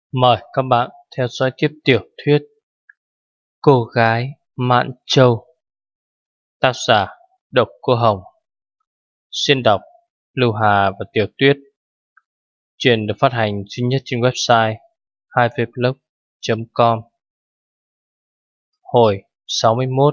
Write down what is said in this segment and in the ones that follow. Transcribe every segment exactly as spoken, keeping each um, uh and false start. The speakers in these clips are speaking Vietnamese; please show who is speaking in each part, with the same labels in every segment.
Speaker 1: Mời các bạn theo dõi tiếp tiểu thuyết Cô gái Mãn Châu. Tác giả Độc Cô Hồng. Xuyên đọc Lưu Hà và Tiểu Tuyết. Chuyện được phát hành duy nhất trên website hai v blog chấm com. Hồi sáu mươi mốt.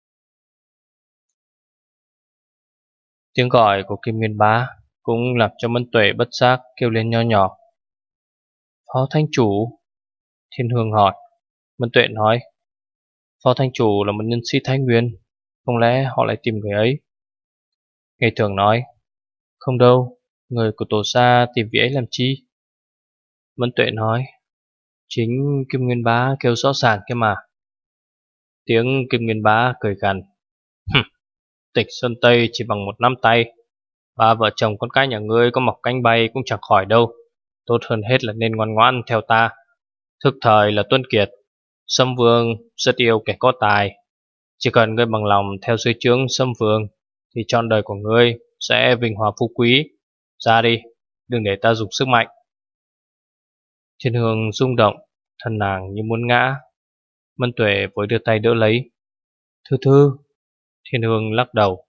Speaker 1: Tiếng gọi của Kim Nguyên Bá cũng làm cho Mân Tuệ bất giác kêu lên nho nhỏ. Phó Thanh Chủ? Thiên Hương hỏi. Mân Tuệ nói, Phó Thanh Chủ là một nhân sĩ Thái Nguyên, không lẽ họ lại tìm người ấy? Ngày Thường nói, không đâu, người của tổ gia tìm vị ấy làm chi? Mân Tuệ nói, chính Kim Nguyên Bá kêu rõ ràng kia mà. Tiếng Kim Nguyên Bá cười gằn, Tịch Sơn Tây chỉ bằng một nắm tay, ba vợ chồng con cái nhà ngươi có mọc cánh bay cũng chẳng khỏi đâu. Tốt hơn hết là nên ngoan ngoãn theo ta. Thức thời là tuân kiệt. Sâm Vương rất yêu kẻ có tài. Chỉ cần ngươi bằng lòng theo dưới trướng Sâm Vương thì trọn đời của ngươi sẽ vinh hoa phú quý. Ra đi, đừng để ta dùng sức mạnh. Thiên Hương rung động, thân nàng như muốn ngã. Mân Tuệ vội đưa tay đỡ lấy. Thư thư. Thiên Hương lắc đầu.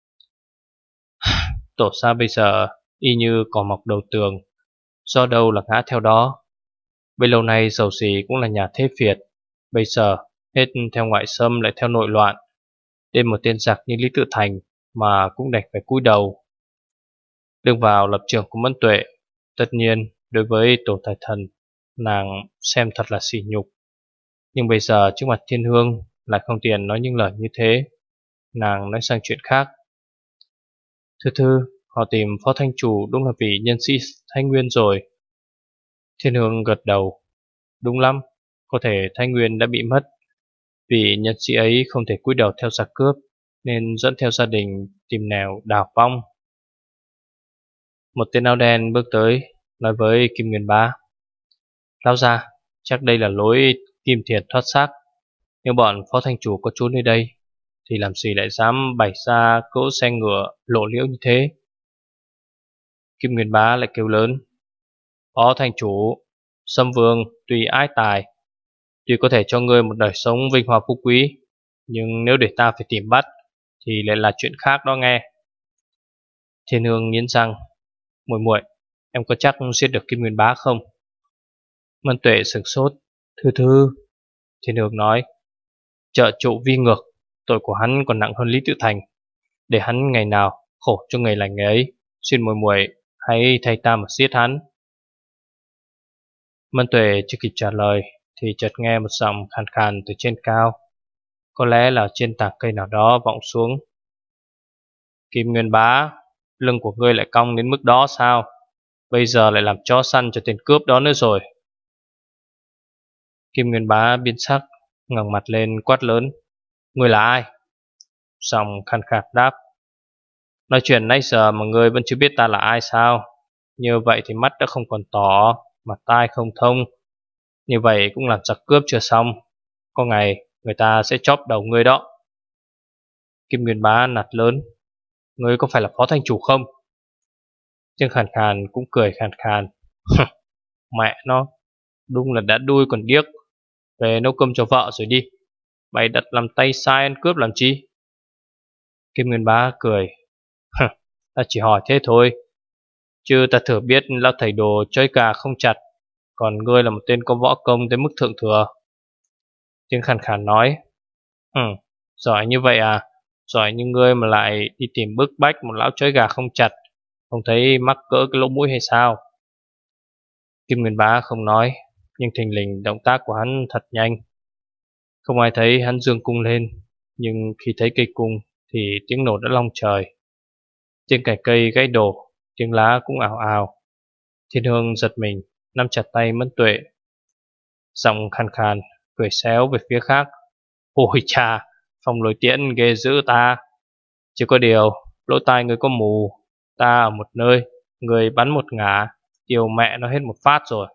Speaker 1: Tổ xa bây giờ y như cỏ mọc đầu tường, do đâu là ngã theo đó. Bấy lâu nay dầu gì cũng là nhà thế Việt, bây giờ hết theo ngoại xâm lại theo nội loạn. Đến một tên giặc như Lý Tự Thành mà cũng đành phải cúi đầu. Đương vào lập trường của Mân Tuệ, tất nhiên đối với tổ tài thần, nàng xem thật là sỉ nhục. Nhưng bây giờ trước mặt Thiên Hương lại không tiện nói những lời như thế. Nàng nói sang chuyện khác. Thư thư, họ tìm Phó Thanh Chủ đúng là vì nhân sĩ Thái Nguyên rồi. Thiên Hương gật đầu. Đúng lắm, có thể Thái Nguyên đã bị mất. Vì nhân sĩ ấy không thể cúi đầu theo giặc cướp, nên dẫn theo gia đình tìm nẻo đào vong. Một tên áo đen bước tới, nói với Kim Nguyên Bá. Lão gia, chắc đây là lối tìm thiệt thoát xác. Nếu bọn Phó Thanh Chủ có trốn nơi đây, thì làm gì lại dám bày ra cỗ xe ngựa lộ liễu như thế? Kim Nguyên Bá lại kêu lớn. Phó Thanh Chủ, Sâm Vương tuy ái tài, tuy có thể cho ngươi một đời sống vinh hoa phú quý, nhưng nếu để ta phải tìm bắt thì lại là chuyện khác đó nghe. Thiên Hương nghiến răng. Muội muội, em có chắc giết được Kim Nguyên Bá không? Mân Tuệ sửng sốt. Thư thư. Thiên Hương nói, trợ trụ vi ngược, tội của hắn còn nặng hơn Lý Tự Thành. Để hắn ngày nào khổ cho ngày lành ngày ấy, xin muội muội hãy thay ta mà giết hắn. Mân Tuệ chưa kịp trả lời thì chợt nghe một giọng khàn khàn từ trên cao, có lẽ là trên tảng cây nào đó vọng xuống. Kim Nguyên Bá, lưng của ngươi lại cong đến mức đó sao? Bây giờ lại làm chó săn cho tên cướp đó nữa rồi. Kim Nguyên Bá biến sắc, ngẩng mặt lên quát lớn. Ngươi là ai? Giọng khàn khàn đáp. Nói chuyện nãy giờ mà ngươi vẫn chưa biết ta là ai sao? Như vậy thì mắt đã không còn tỏ, mà tai không thông. Như vậy cũng làm giặc cướp chưa xong. Có ngày người ta sẽ chóp đầu ngươi đó. Kim Nguyên Bá nạt lớn. Ngươi có phải là Phó Thanh Chủ không? Tiếng khàn khàn cũng cười khàn khàn. Mẹ nó, đúng là đã đuôi còn điếc. Về nấu cơm cho vợ rồi đi. Bày đặt làm tay sai ăn cướp làm chi? Kim Nguyên Bá cười. Ta chỉ hỏi thế thôi, chứ ta thừa biết lão thầy đồ chơi cà không chặt, còn ngươi là một tên có võ công tới mức thượng thừa. Tiếng khàn khàn nói. Ừ, giỏi như vậy à? Giỏi như ngươi mà lại đi tìm bức bách một lão chói gà không chặt, không thấy mắc cỡ cái lỗ mũi hay sao? Kim Nguyên Bá không nói, nhưng thình lình động tác của hắn thật nhanh. Không ai thấy hắn giương cung lên, nhưng khi thấy cây cung thì tiếng nổ đã long trời. Trên cành cây gãy đổ, tiếng lá cũng ào ào. Thiên Hương giật mình, nắm chặt tay Mẫn Tuệ. Giọng khàn khàn, cười xéo về phía khác. Ôi cha, phong lôi tiễn ghê dữ ta. Chỉ có điều, lỗ tai người có mù. Ta ở một nơi, người bắn một ngả, tiêu mẹ nó hết một phát rồi.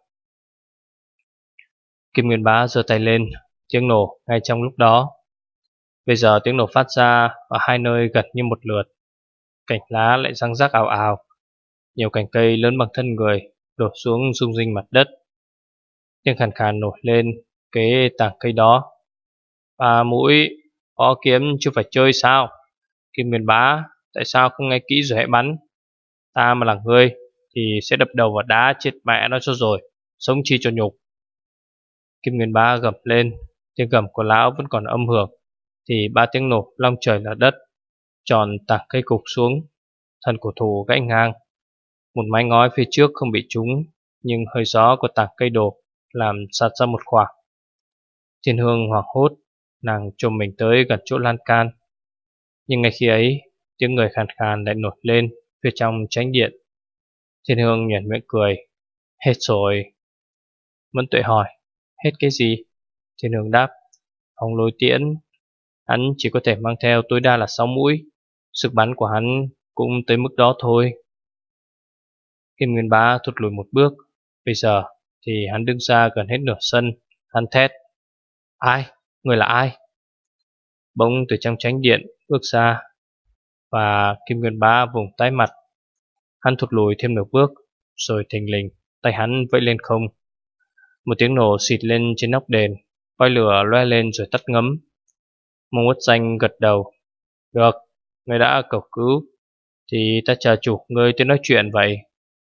Speaker 1: Kim Nguyên Bá giơ tay lên, tiếng nổ ngay trong lúc đó. Bây giờ tiếng nổ phát ra ở hai nơi gần như một lượt. Cành lá lại răng rắc ào ào. Nhiều cành cây lớn bằng thân người đổ xuống rung rinh mặt đất. Tiếng khàn khàn nổi lên kế tàng cây đó. Ba mũi, có kiếm chưa phải chơi sao? Kim Nguyên Bá, tại sao không nghe kỹ rồi hãy bắn? Ta mà là ngươi thì sẽ đập đầu vào đá chết mẹ nó cho rồi, sống chi cho nhục. Kim Nguyên Bá gầm lên, tiếng gầm của lão vẫn còn âm hưởng, thì ba tiếng nổ long trời lở đất, tròn tảng cây cục xuống, thân của thủ gãy ngang. Một mái ngói phía trước không bị trúng, nhưng hơi gió của tảng cây đổ làm sạt ra một khoảng. Thiên Hương hoảng hốt, nàng chồm mình tới gần chỗ lan can. Nhưng ngay khi ấy, tiếng người khàn khàn lại nổi lên phía trong chánh điện. Thiên Hương nhoẻn miệng cười. Hết rồi. Mẫn Tuệ hỏi, hết cái gì? Thiên Hương đáp, phong lôi tiễn. Hắn chỉ có thể mang theo tối đa là sáu mũi. Sức bắn của hắn cũng tới mức đó thôi. Kim Nguyên Bá thụt lùi một bước. Bây giờ thì hắn đứng ra gần hết nửa sân. Hắn thét, ai? Người là ai? Bỗng từ trong chánh điện bước ra, và Kim Nguyên Bá vùng tái mặt. Hắn thụt lùi thêm nửa bước, rồi thình lình tay hắn vẫy lên không. Một tiếng nổ xịt lên trên nóc đền, khói lửa loe lên rồi tắt ngấm. Mông Uất Danh gật đầu. Được, người đã cầu cứu thì ta chờ chủ ngươi tới nói chuyện vậy.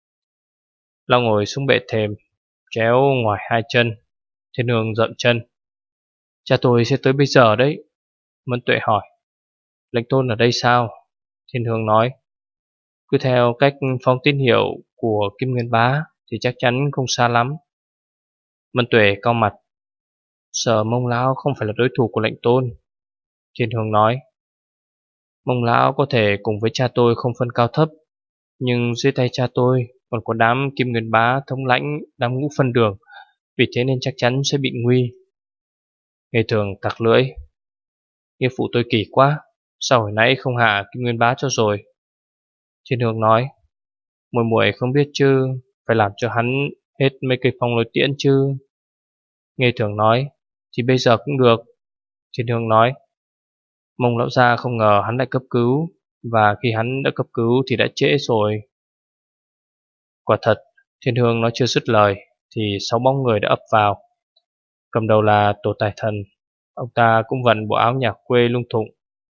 Speaker 1: Lao ngồi xuống bệ thềm, chéo ngoài hai chân. Thiên Hương dậm chân. Cha tôi sẽ tới bây giờ đấy. Mẫn Tuệ hỏi, lệnh tôn ở đây sao? Thiên Hương nói, cứ theo cách phóng tín hiệu của Kim Nguyên Bá thì chắc chắn không xa lắm. Mẫn Tuệ cau mặt, sợ Mông lão không phải là đối thủ của lệnh tôn. Thiên Hương nói, Mông lão có thể cùng với cha tôi không phân cao thấp, nhưng dưới tay cha tôi còn có đám Kim Nguyên Bá thống lãnh đám ngũ phân đường, vì thế nên chắc chắn sẽ bị nguy. Nghe Thường tặc lưỡi, nghĩa phụ tôi kỳ quá, sao hồi nãy không hạ Kim Nguyên Bá cho rồi? Thiên Hương nói, muội muội không biết chứ, phải làm cho hắn hết mấy cây phong lôi tiễn chứ. Nghe Thường nói, thì bây giờ cũng được. Thiên Hương nói, Mông lão gia không ngờ hắn lại cấp cứu, và khi hắn đã cấp cứu thì đã trễ rồi. Quả thật, Thiên Hương nói chưa dứt lời thì sáu bóng người đã ập vào. Cầm đầu là Tổ Tài Thần, ông ta cũng vận bộ áo nhà quê lung thụng.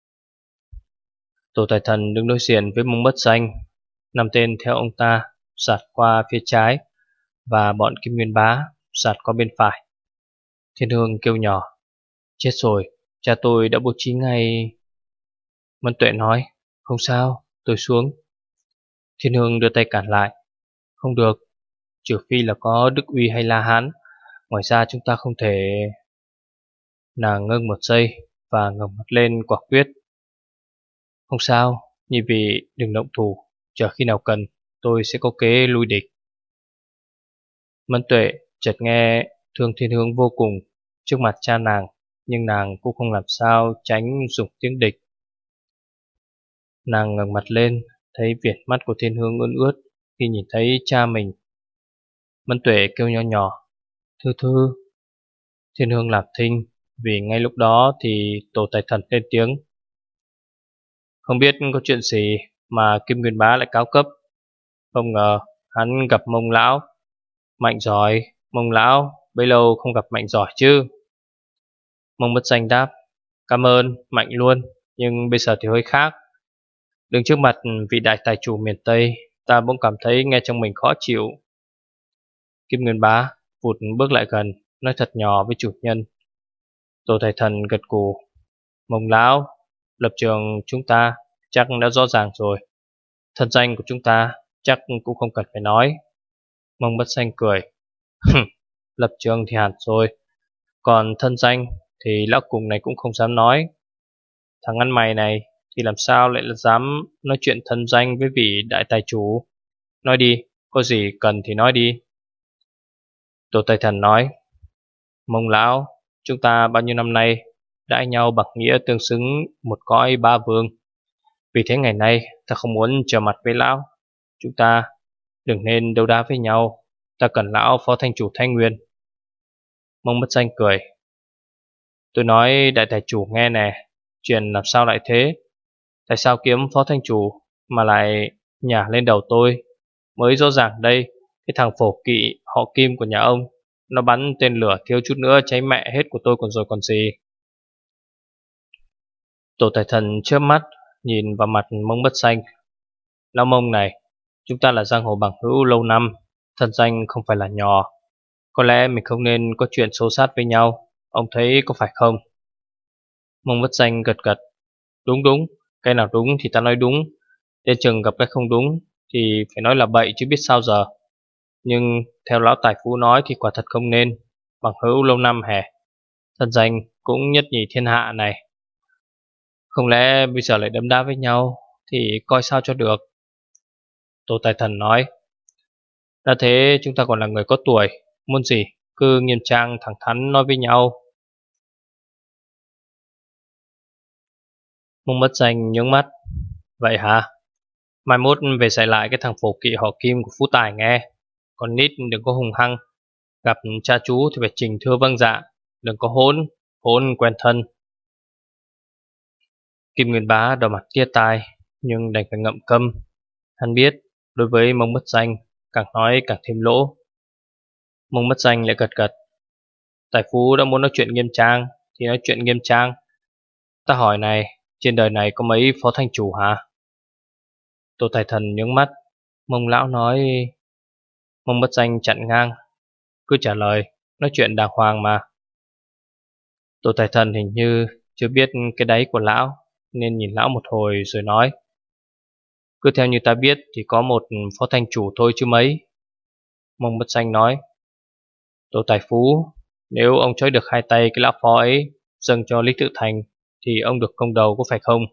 Speaker 1: Tổ Tài Thần đứng đối diện với Mông Bất Danh, năm tên theo ông ta giạt qua phía trái, và bọn Kim Nguyên Bá giạt qua bên phải. Thiên Hương kêu nhỏ, chết rồi, cha tôi đã bố trí ngay. Mẫn Tuệ nói, không sao, tôi xuống. Thiên Hương đưa tay cản lại, không được, trừ phi là có Đức Uy hay La Hán, ngoài ra chúng ta không thể. Nàng ngưng một giây và ngẩng mặt lên quả quyết. Không sao, nhị vị đừng động thủ, chờ khi nào cần tôi sẽ có kế lui địch. Mẫn Tuệ chợt nghe thương Thiên Hương vô cùng trước mặt cha nàng, nhưng nàng cũng không làm sao tránh dùng tiếng địch. Nàng ngẩng mặt lên, thấy viền mắt của Thiên Hương ươn ướt khi nhìn thấy cha mình. Mẫn Tuệ kêu nho nhỏ, Thư Thư. Thiên Hương làm thinh, vì ngay lúc đó thì Tổ Tài Thần lên tiếng. Không biết có chuyện gì mà Kim Nguyên Bá lại cáo cấp. Không ngờ hắn gặp Mông lão. Mạnh giỏi, Mông lão bấy lâu không gặp Mạnh giỏi chứ. Mông Bất Danh đáp, cảm ơn, Mạnh luôn, nhưng bây giờ thì hơi khác. Đứng trước mặt vị đại tài chủ miền Tây, ta bỗng cảm thấy nghe trong mình khó chịu. Kim Nguyên Bá vụt bước lại gần, nói thật nhỏ với chủ nhân. Tổ Tài Thần gật gù. Mông lão, lập trường chúng ta chắc đã rõ ràng rồi. Thân danh của chúng ta chắc cũng không cần phải nói. Mông Bất Danh cười. Lập trường thì hẳn rồi, còn thân danh thì lão cùng này cũng không dám nói. Thằng ăn mày này thì làm sao lại dám nói chuyện thân danh với vị đại tài chủ. Nói đi, có gì cần thì nói đi. Tổ Tài Thần nói, Mông lão, chúng ta bao nhiêu năm nay đãi nhau bằng nghĩa tương xứng một cõi ba vương. Vì thế ngày nay ta không muốn trở mặt với lão. Chúng ta đừng nên đấu đá với nhau. Ta cần lão phó thanh chủ Thanh Nguyên. Mông Bất Danh cười. Tôi nói đại tài chủ nghe nè, chuyện làm sao lại thế? Tại sao kiếm phó thanh chủ mà lại nhả lên đầu tôi? Mới rõ ràng đây, cái thằng phổ kỵ họ Kim của nhà ông nó bắn tên lửa thiếu chút nữa cháy mẹ hết của tôi còn rồi còn gì. Tổ Tài Thần chớp mắt nhìn vào mặt Mông Bất Xanh. Lão Mông này, chúng ta là giang hồ bằng hữu lâu năm, thân danh không phải là nhỏ. Có lẽ mình không nên có chuyện xô xát với nhau, ông thấy có phải không? Mông Bất Xanh gật gật. Đúng đúng, cái nào đúng thì ta nói đúng, trên chừng gặp cái không đúng thì phải nói là bậy chứ biết sao giờ. Nhưng theo lão tài phú nói thì quả thật không nên, bằng hữu lâu năm hè, thân danh cũng nhất nhì thiên hạ này. Không lẽ bây giờ lại đấm đá với nhau thì coi sao cho được. Tô Tài Thần nói. Đã thế chúng ta còn là người có tuổi, muốn gì cứ nghiêm trang thẳng thắn nói với nhau. Mông Bất Danh nhướng mắt. Vậy hả? Mai mốt về dạy lại cái thằng phổ kỵ họ Kim của Phú Tài nghe. Còn nít đừng có hùng hăng, gặp cha chú thì phải trình thưa vâng dạ, đừng có hỗn, hỗn quen thân. Kim Nguyên Bá đỏ mặt tia tai, nhưng đành phải ngậm câm. Hắn biết đối với Mông Bất Danh càng nói càng thêm lỗ. Mông Bất Danh lại gật gật. Tài phú đã muốn nói chuyện nghiêm trang thì nói chuyện nghiêm trang. Ta hỏi này, trên đời này có mấy phó thanh chủ hả? Tô Tài Thần nhướng mắt. Mông lão nói. Mông Bất Danh chặn ngang. Cứ trả lời, nói chuyện đàng hoàng mà. Tô Tài Thần hình như chưa biết cái đáy của lão, nên nhìn lão một hồi rồi nói. Cứ theo như ta biết thì có một phó thanh chủ thôi chứ mấy. Mông Bất Danh nói. Tô Tài Phú, nếu ông trói được hai tay cái lão phó ấy dâng cho Lý Tự Thành thì ông được công đầu có phải không?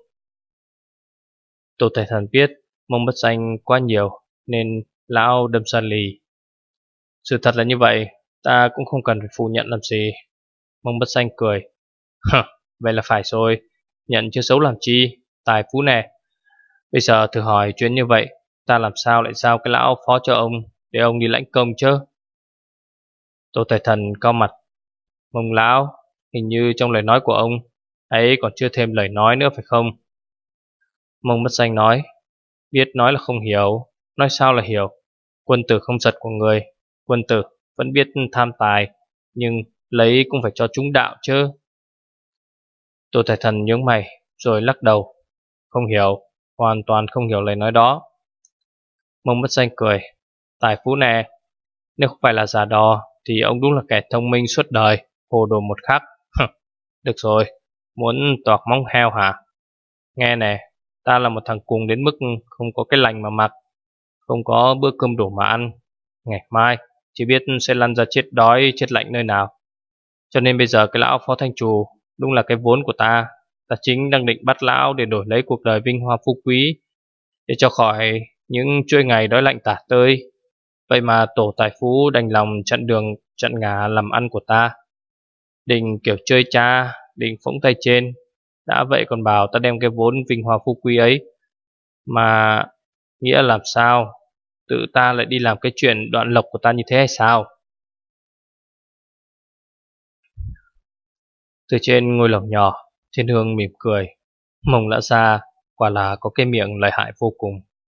Speaker 1: Tô Tài Thần biết Mông Bất Danh quá nhiều nên lão đâm ra lì. Sự thật là như vậy, ta cũng không cần phải phủ nhận làm gì. Mông Bất Danh cười. Hờ, vậy là phải rồi, nhận chưa xấu làm chi, Tài Phú nè. Bây giờ thử hỏi chuyện như vậy, ta làm sao lại giao cái lão phó cho ông để ông đi lãnh công chứ? Tô Tài Thần cau mặt. Mông lão, hình như trong lời nói của ông ấy còn chưa thêm lời nói nữa phải không? Mông Bất Danh nói. Biết nói là không hiểu, nói sao là hiểu. Quân tử không giật của người, quân tử vẫn biết tham tài, nhưng lấy cũng phải cho chúng đạo chứ. Tô Tài Thần nhướng mày rồi lắc đầu. Không hiểu, hoàn toàn không hiểu lời nói đó. Mông Bất Danh cười. Tài Phú nè, nếu không phải là giả đò thì ông đúng là kẻ thông minh suốt đời, hồ đồ một khắc. Được rồi, muốn toạc móng heo hả? Nghe nè, ta là một thằng cuồng đến mức không có cái lành mà mặc, không có bữa cơm đủ mà ăn. Ngày mai chỉ biết sẽ lăn ra chết đói chết lạnh nơi nào. Cho nên bây giờ cái lão phó thanh chủ đúng là cái vốn của ta. Ta chính đang định bắt lão để đổi lấy cuộc đời vinh hoa phú quý, để cho khỏi những chuỗi ngày đói lạnh tả tơi. Vậy mà tổ tài phú đành lòng chặn đường chặn ngả làm ăn của ta. Định kiểu chơi cha, định phỗng tay trên. Đã vậy còn bảo ta đem cái vốn vinh hoa phú quý ấy mà nghĩa làm sao? Tự ta lại đi làm cái chuyện đoạn lộc của ta như thế hay sao? Từ trên ngôi lầu nhỏ, Thiên Hương mỉm cười. Mông Lã Sa quả là có cái miệng lợi hại vô cùng.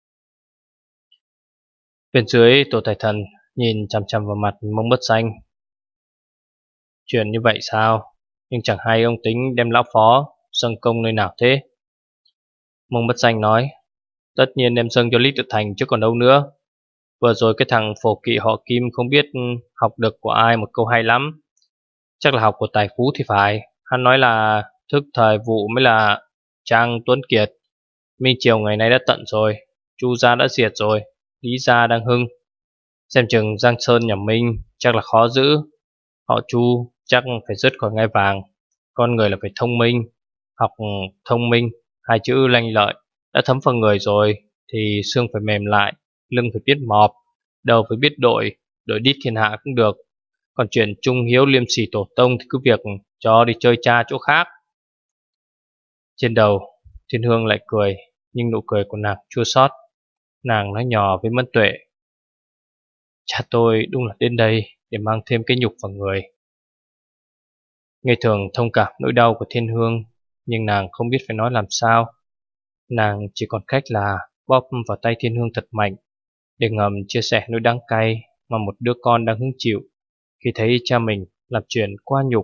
Speaker 1: Bên dưới Tổ Tài Thần nhìn chằm chằm vào mặt Mông Bất Danh. Chuyện như vậy sao? Nhưng chẳng hay ông tính đem lão phó dâng công nơi nào thế? Mông Bất Danh nói. Tất nhiên đem dâng cho Lý Tự Thành chứ còn đâu nữa. Vừa rồi cái thằng phổ kỵ họ Kim không biết học được của ai một câu hay lắm. Chắc là học của Tài Phú thì phải. Hắn nói là thức thời vụ mới là Trang Tuấn Kiệt. Minh Triều ngày nay đã tận rồi, Chu gia đã diệt rồi, Lý gia đang hưng. Xem chừng Giang Sơn nhà Minh chắc là khó giữ. Họ Chu chắc phải dứt khỏi ngai vàng. Con người là phải thông minh. Học thông minh, hai chữ lanh lợi đã thấm vào người rồi thì xương phải mềm lại, lưng phải biết mọp, đầu phải biết đội, đội đít thiên hạ cũng được. Còn chuyện trung hiếu liêm sỉ tổ tông thì cứ việc cho đi chơi cha chỗ khác. Trên đầu Thiên Hương lại cười, nhưng nụ cười của nàng chua xót. Nàng nói nhỏ với Mẫn Tuệ. Cha tôi đúng là đến đây để mang thêm cái nhục vào người. Ngày thường thông cảm nỗi đau của Thiên Hương, nhưng nàng không biết phải nói làm sao. Nàng chỉ còn cách là bóp vào tay Thiên Hương thật mạnh, để ngầm chia sẻ nỗi đắng cay mà một đứa con đang hứng chịu. khi thấy cha mình làm chuyện quá nhục.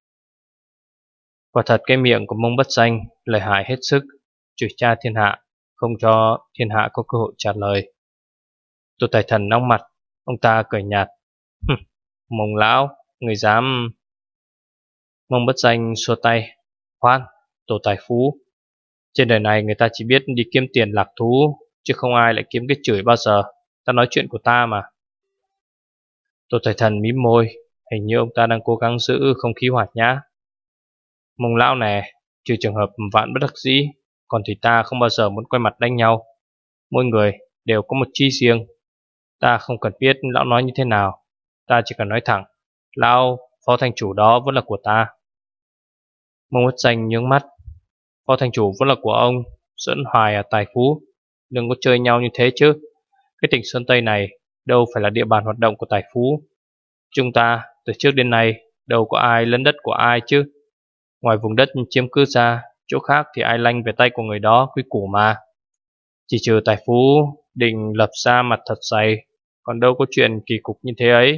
Speaker 1: Quả thật cái miệng của Mông Bất Danh lời hại hết sức, chửi cha thiên hạ, không cho thiên hạ có cơ hội trả lời. Tô Tài Thần nóng mặt, ông ta cười nhạt. Mông lão, người dám... Mông Bất Danh xua tay. Khoan, Tô Tài Phú, trên đời này người ta chỉ biết đi kiếm tiền lạc thú, chứ không ai lại kiếm cái chửi bao giờ. Ta nói chuyện của ta mà. Tô Tài Thần mím môi, hình như ông ta đang cố gắng giữ không khí hoạt nhã. Mông lão nè, trừ trường hợp vạn bất đắc dĩ, còn thì ta không bao giờ muốn quay mặt đánh nhau. Mỗi người đều có một chi riêng. Ta không cần biết lão nói như thế nào, ta chỉ cần nói thẳng, lão phó thành chủ đó vẫn là của ta. Mông Bất Danh nhướng mắt. Phó thành chủ vẫn là của ông, dẫn hoài à tài phú, đừng có chơi nhau như thế chứ. Cái tỉnh Sơn Tây này đâu phải là địa bàn hoạt động của tài phú. Chúng ta từ trước đến nay đâu có ai lấn đất của ai chứ. Ngoài vùng đất chiếm cứ ra, chỗ khác thì ai lanh về tay của người đó quy củ mà. Chỉ trừ tài phú định lập ra mặt thật dày, còn đâu có chuyện kỳ cục như thế ấy.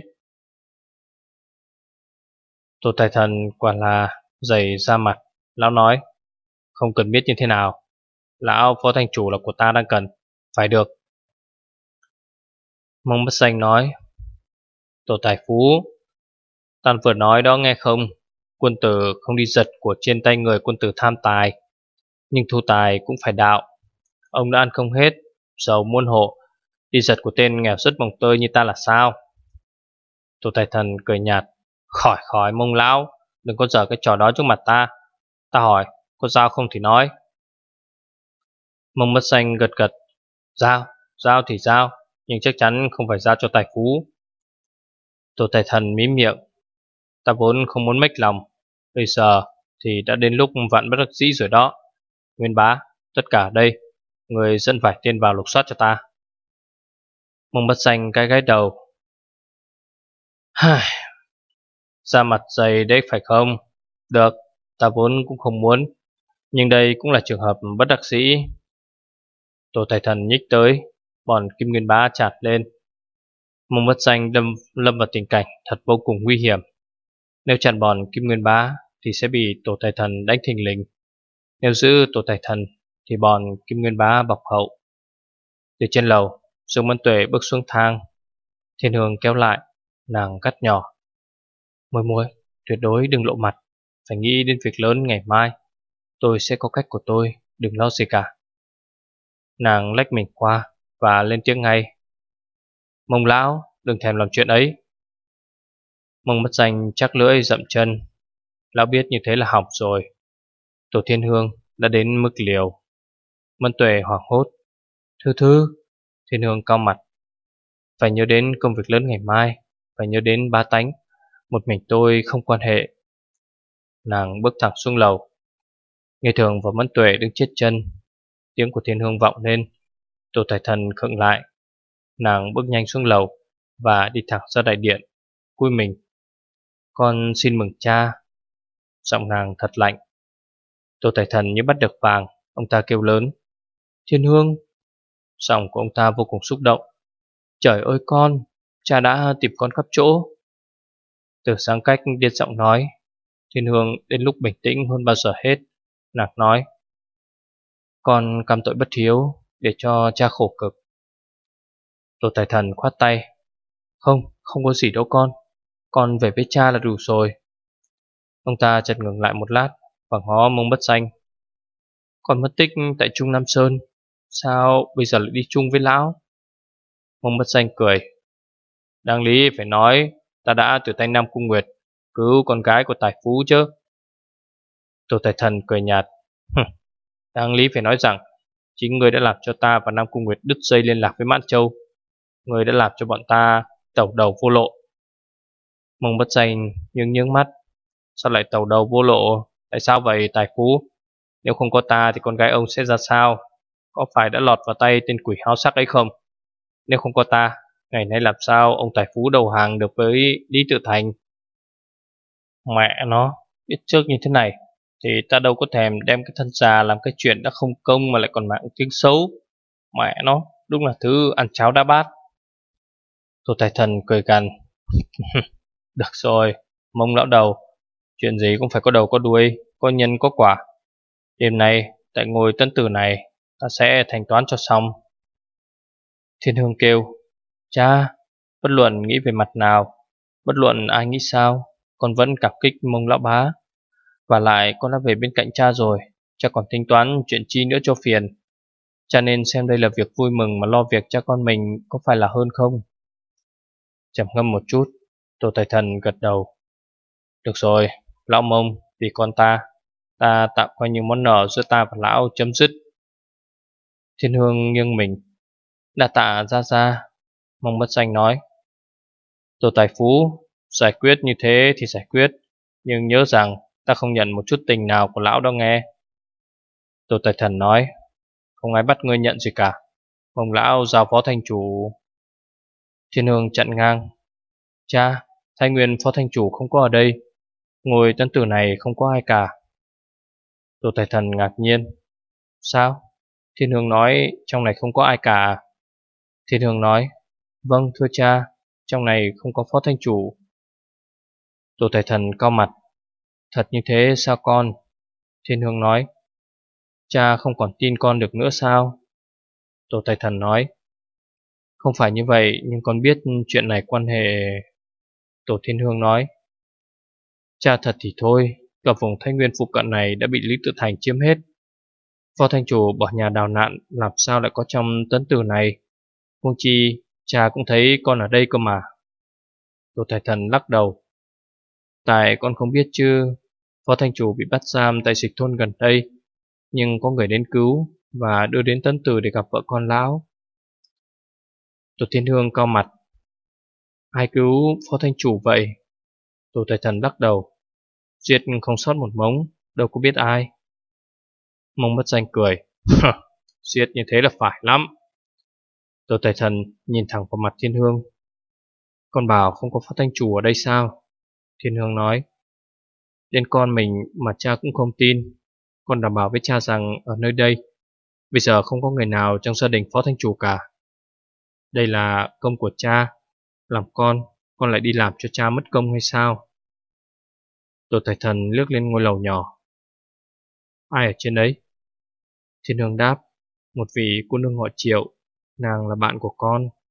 Speaker 1: Tô Tài Thần quả là dày ra mặt. Lão nói, không cần biết như thế nào, lão phó thành chủ là của ta đang cần. Phải được. Mông Bất Danh nói, Tô Tài Phú, ta vừa nói đó nghe không. Quân tử không đi giật của trên tay người quân tử tham tài, nhưng thu tài cũng phải đạo. Ông đã ăn không hết, giàu muôn hộ, đi giật của tên nghèo rất mồng tơi như ta là sao? Tô Tài Thần cười nhạt. Khỏi khỏi Mông lão, đừng có giở cái trò đó trước mặt ta. Ta hỏi, có giao không thì nói. Mông Bất Danh gật gật. Giao, giao thì giao, nhưng chắc chắn không phải giao cho tài phú. Tô Tài Thần mím miệng. Ta vốn không muốn mếch lòng, bây giờ thì đã đến lúc vạn bất đắc dĩ rồi đó. Nguyên bá, tất cả đây, người dẫn vài tên vào lục soát cho ta. Mông Bất Danh gãi gãi đầu. Ra mặt dày đấy phải không? Được, ta vốn cũng không muốn, nhưng đây cũng là trường hợp bất đắc dĩ. Tô Tài Thần nhích tới, bọn Kim Nguyên Bá chạt lên. Mông Bất Danh lâm, lâm vào tình cảnh thật vô cùng nguy hiểm. Nếu chặn bọn Kim Nguyên Bá thì sẽ bị Tổ Tài Thần đánh thình lình. Nếu giữ Tổ Tài Thần thì bọn Kim Nguyên Bá bọc hậu. Từ trên lầu, Dương Mân Tuệ bước xuống thang. Thiên Hương kéo lại, nàng gắt nhỏ. Muội muội, tuyệt đối đừng lộ mặt, phải nghĩ đến việc lớn ngày mai. Tôi sẽ có cách của tôi, đừng lo gì cả. Nàng lách mình qua và lên tiếng ngay. Mông lão, đừng thèm làm chuyện ấy. Mông Bất Danh chắc lưỡi dậm chân. Lão biết như thế là hỏng rồi. Tổ Thiên Hương đã đến mức liều. Mân Tuệ hoảng hốt. Thư thư. Thiên Hương cau mặt. Phải nhớ đến công việc lớn ngày mai, phải nhớ đến Bá Tánh. Một mình tôi không quan hệ. Nàng bước thẳng xuống lầu. Nghe Thường và Mân Tuệ đứng chết chân. Tiếng của Thiên Hương vọng lên. Tổ Tài Thần khựng lại. Nàng bước nhanh xuống lầu và đi thẳng ra đại điện. Cúi mình. Con xin mừng cha. Giọng nàng thật lạnh. Tổ Tài Thần như bắt được vàng. Ông ta kêu lớn. Thiên Hương. Giọng của ông ta vô cùng xúc động. Trời ơi con, cha đã tìm con khắp chỗ. Từ sáng cách điên giọng nói. Thiên Hương đến lúc bình tĩnh hơn bao giờ hết. Nàng nói. Con cam tội bất hiếu để cho cha khổ cực. Tổ Tài Thần khoát tay. Không, không có gì đâu con. Con về với cha là đủ rồi. Ông ta chợt ngừng lại một lát và ngó Mông Bất Danh. Con mất tích tại Trung Nam Sơn, sao bây giờ lại đi chung với lão? Mông Bất Danh cười. Đáng lý phải nói ta đã từ tay Nam Cung Nguyệt cứu con gái của tài phú chứ. Tổ Tài Thần cười nhạt. Đáng lý phải nói rằng chính người đã làm cho ta và Nam Cung Nguyệt đứt dây liên lạc với Mãn Châu. Người đã làm cho bọn ta tẩu đầu vô lộ. Mông Bất Danh nhướng nhướng mắt. Sao lại tẩu đầu vô lộ? Tại sao vậy tài phú? Nếu không có ta thì con gái ông sẽ ra sao? Có phải đã lọt vào tay tên quỷ háo sắc ấy không? Nếu không có ta, ngày nay làm sao ông tài phú đầu hàng được với Lý Tự Thành? Mẹ nó, biết trước như thế này thì ta đâu có thèm đem cái thân già làm cái chuyện đã không công mà lại còn mạng tiếng xấu. Mẹ nó, đúng là thứ ăn cháo đá bát. Tô Tài Thần cười gằn. Được rồi, Mông lão đầu, chuyện gì cũng phải có đầu có đuôi, có nhân có quả. Đêm nay, tại ngôi tân tử này, ta sẽ thanh toán cho xong. Thiên Hương kêu, cha, bất luận nghĩ về mặt nào, bất luận ai nghĩ sao, con vẫn cảm kích Mông lão bá. Và lại con đã về bên cạnh cha rồi, cha còn tính toán chuyện chi nữa cho phiền. Cha nên xem đây là việc vui mừng mà lo việc cha con mình có phải là hơn không? Trầm ngâm một chút, Tô Tài Thần gật đầu. Được rồi, lão Mông, vì con ta, ta tạm coi như món nợ giữa ta và lão chấm dứt. Thiên Hương nghiêng mình, đa tạ ra ra. Mông Bất Danh nói, Tô Tài Phú, giải quyết như thế thì giải quyết, nhưng nhớ rằng ta không nhận một chút tình nào của lão đâu nghe. Tô Tài Thần nói, không ai bắt ngươi nhận gì cả. Mông lão giao phó thanh chủ. Thiên Hương chặn ngang, cha, Thái Nguyên phó thanh chủ không có ở đây, ngôi tân tử này không có ai cả. Tô Tài Thần ngạc nhiên, sao? Thiên Hương nói trong này không có ai cả. Thiên Hương nói, vâng thưa cha, trong này không có phó thanh chủ. Tô Tài Thần cau mặt, thật như thế sao con? Thiên Hương nói, cha không còn tin con được nữa sao? Tô Tài Thần nói, không phải như vậy, nhưng con biết chuyện này quan hệ. Tổ Thiên Hương nói, cha thật thì thôi, cả vùng Thanh Nguyên phụ cận này đã bị Lý Tự Thành chiếm hết. Phó thanh chủ bỏ nhà đào nạn, làm sao lại có trong tấn tử này? Huống chi, cha cũng thấy con ở đây cơ mà. Tổ Thái Thần lắc đầu, tại con không biết chứ. Phó thanh chủ bị bắt giam tại dịch thôn gần đây, nhưng có người đến cứu và đưa đến tấn tử để gặp vợ con lão. Tổ Thiên Hương cau mặt, ai cứu phó thanh chủ vậy? Tổ Thái Thần lắc đầu, giết không sót một mống, đâu có biết ai. Mông Bất Danh cười, giết như thế là phải lắm. Tổ Tài Thần nhìn thẳng vào mặt Thiên Hương, con bảo không có phó thanh chủ ở đây sao? Thiên Hương nói, đến con mình mà cha cũng không tin. Con đảm bảo với cha rằng ở nơi đây bây giờ không có người nào trong gia đình phó thanh chủ cả. Đây là công của cha, làm con, con lại đi làm cho cha mất công hay sao? Tổ Tài Thần liếc lên ngôi lầu nhỏ, ai ở trên đấy? Thiên Hương đáp, một vị cô nương họ Triệu, nàng là bạn của con.